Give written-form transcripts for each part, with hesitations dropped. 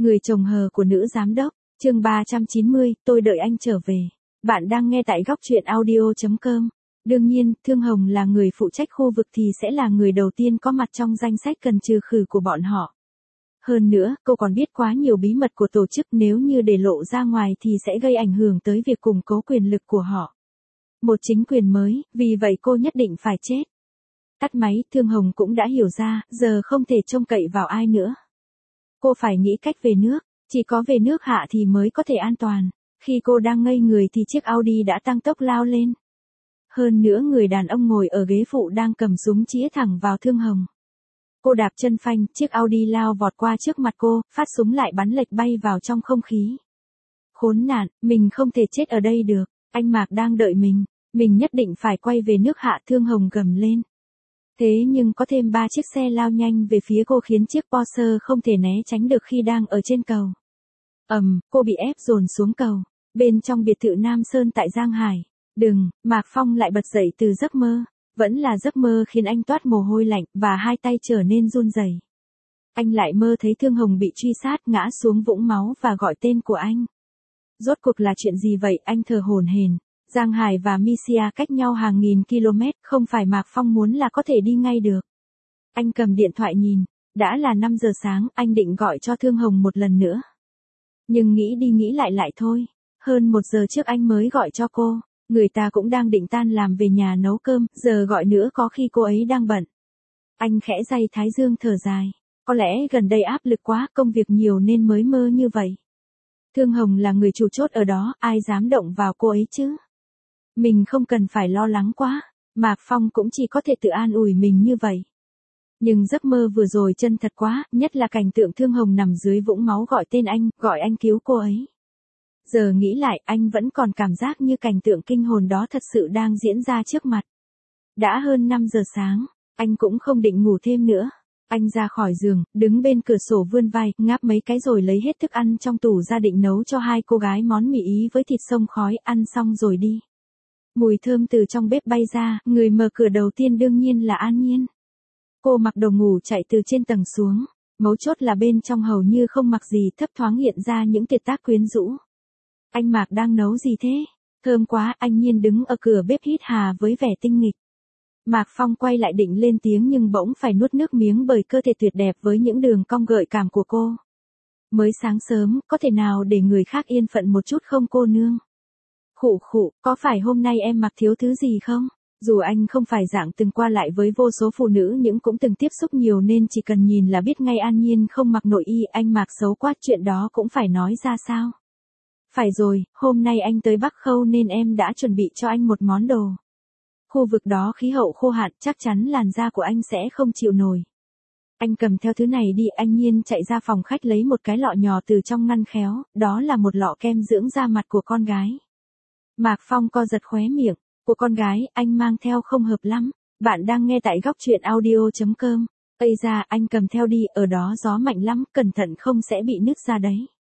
Người chồng hờ của nữ giám đốc, chương 390, tôi đợi anh trở về. Bạn đang nghe tại góc truyện audio.com. Đương nhiên, Thương Hồng là người phụ trách khu vực thì sẽ là người đầu tiên có mặt trong danh sách cần trừ khử của bọn họ. Hơn nữa, cô còn biết quá nhiều bí mật của tổ chức, nếu như để lộ ra ngoài thì sẽ gây ảnh hưởng tới việc củng cố quyền lực của họ. Một chính quyền mới, vì vậy cô nhất định phải chết. Tắt máy, Thương Hồng cũng đã hiểu ra, giờ không thể trông cậy vào ai nữa. Cô phải nghĩ cách về nước, chỉ có về nước hạ thì mới có thể an toàn. Khi cô đang ngây người thì chiếc Audi đã tăng tốc lao lên. Hơn nữa người đàn ông ngồi ở ghế phụ đang cầm súng chĩa thẳng vào Thương Hồng. Cô đạp chân phanh, chiếc Audi lao vọt qua trước mặt cô, phát súng lại bắn lệch bay vào trong không khí. Khốn nạn, mình không thể chết ở đây được, anh Mạc đang đợi mình nhất định phải quay về nước hạ, Thương Hồng gầm lên. Thế nhưng có thêm 3 chiếc xe lao nhanh về phía cô khiến chiếc Porsche không thể né tránh được khi đang ở trên cầu. Cô bị ép dồn xuống cầu, bên trong biệt thự Nam Sơn tại Giang Hải. Đừng, Mạc Phong lại bật dậy từ giấc mơ. Vẫn là giấc mơ khiến anh toát mồ hôi lạnh và hai tay trở nên run rẩy. Anh lại mơ thấy Thương Hồng bị truy sát, ngã xuống vũng máu và gọi tên của anh. Rốt cuộc là chuyện gì vậy? Anh thở hổn hển. Giang Hải và Misia cách nhau hàng nghìn km, không phải Mạc Phong muốn là có thể đi ngay được. Anh cầm điện thoại nhìn, đã là 5 giờ sáng, anh định gọi cho Thương Hồng một lần nữa. Nhưng nghĩ đi nghĩ lại thôi, hơn 1 giờ trước anh mới gọi cho cô, người ta cũng đang định tan làm về nhà nấu cơm, giờ gọi nữa có khi cô ấy đang bận. Anh khẽ day thái dương thở dài, có lẽ gần đây áp lực quá, công việc nhiều nên mới mơ như vậy. Thương Hồng là người chủ chốt ở đó, ai dám động vào cô ấy chứ? Mình không cần phải lo lắng quá, Mạc Phong cũng chỉ có thể tự an ủi mình như vậy. Nhưng giấc mơ vừa rồi chân thật quá, nhất là cảnh tượng Thương Hồng nằm dưới vũng máu gọi tên anh, gọi anh cứu cô ấy. Giờ nghĩ lại, anh vẫn còn cảm giác như cảnh tượng kinh hồn đó thật sự đang diễn ra trước mặt. Đã hơn 5 giờ sáng, anh cũng không định ngủ thêm nữa. Anh ra khỏi giường, đứng bên cửa sổ vươn vai, ngáp mấy cái rồi lấy hết thức ăn trong tủ ra định nấu cho hai cô gái món mì Ý với thịt xông khói, ăn xong rồi đi. Mùi thơm từ trong bếp bay ra, người mở cửa đầu tiên đương nhiên là An Nhiên. Cô mặc đồ ngủ chạy từ trên tầng xuống, mấu chốt là bên trong hầu như không mặc gì, thấp thoáng hiện ra những tuyệt tác quyến rũ. Anh Mạc đang nấu gì thế? Thơm quá, An Nhiên đứng ở cửa bếp hít hà với vẻ tinh nghịch. Mạc Phong quay lại định lên tiếng nhưng bỗng phải nuốt nước miếng bởi cơ thể tuyệt đẹp với những đường cong gợi cảm của cô. Mới sáng sớm, có thể nào để người khác yên phận một chút không cô nương? Khụ, có phải hôm nay em mặc thiếu thứ gì không? Dù anh không phải dạng từng qua lại với vô số phụ nữ nhưng cũng từng tiếp xúc nhiều nên chỉ cần nhìn là biết ngay An Nhiên không mặc nội y, anh Mạc xấu quá, chuyện đó cũng phải nói ra sao? Phải rồi, hôm nay anh tới Bắc Khâu nên em đã chuẩn bị cho anh một món đồ. Khu vực đó khí hậu khô hạn, chắc chắn làn da của anh sẽ không chịu nổi. Anh cầm theo thứ này đi, An Nhiên chạy ra phòng khách lấy một cái lọ nhỏ từ trong ngăn khéo, đó là một lọ kem dưỡng da mặt của con gái. Mạc Phong co giật khóe miệng, của con gái, anh mang theo không hợp lắm. Bạn đang nghe tại góc truyện audio.com. Ây da, anh cầm theo đi, ở đó gió mạnh lắm, cẩn thận không sẽ bị nứt ra đấy.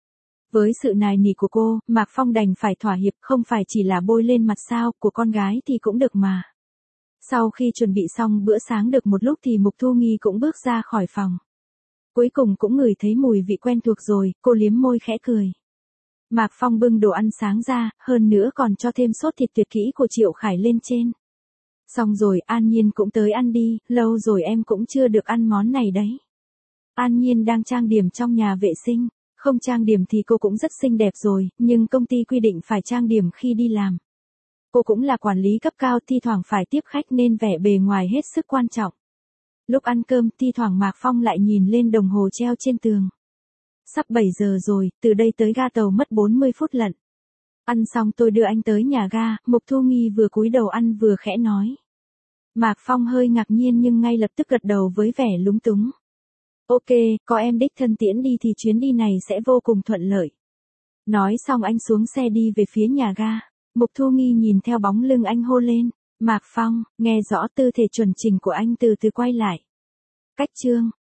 Với sự nài nỉ của cô, Mạc Phong đành phải thỏa hiệp, không phải chỉ là bôi lên mặt sao, của con gái thì cũng được mà. Sau khi chuẩn bị xong bữa sáng được một lúc thì Mục Thu Nghi cũng bước ra khỏi phòng. Cuối cùng cũng ngửi thấy mùi vị quen thuộc rồi, cô liếm môi khẽ cười. Mạc Phong bưng đồ ăn sáng ra, hơn nữa còn cho thêm sốt thịt tuyệt kỹ của Triệu Khải lên trên. Xong rồi, An Nhiên cũng tới ăn đi, lâu rồi em cũng chưa được ăn món này đấy. An Nhiên đang trang điểm trong nhà vệ sinh, không trang điểm thì cô cũng rất xinh đẹp rồi, nhưng công ty quy định phải trang điểm khi đi làm. Cô cũng là quản lý cấp cao, thi thoảng phải tiếp khách nên vẻ bề ngoài hết sức quan trọng. Lúc ăn cơm, thi thoảng Mạc Phong lại nhìn lên đồng hồ treo trên tường. Sắp 7 giờ rồi, từ đây tới ga tàu mất 40 phút lận. Ăn xong tôi đưa anh tới nhà ga, Mục Thu Nghi vừa cúi đầu ăn vừa khẽ nói. Mạc Phong hơi ngạc nhiên nhưng ngay lập tức gật đầu với vẻ lúng túng. Ok, có em đích thân tiễn đi thì chuyến đi này sẽ vô cùng thuận lợi. Nói xong anh xuống xe đi về phía nhà ga. Mục Thu Nghi nhìn theo bóng lưng anh hô lên. Mạc Phong, nghe rõ tư thế chuẩn chỉnh của anh từ từ quay lại. Cách chương.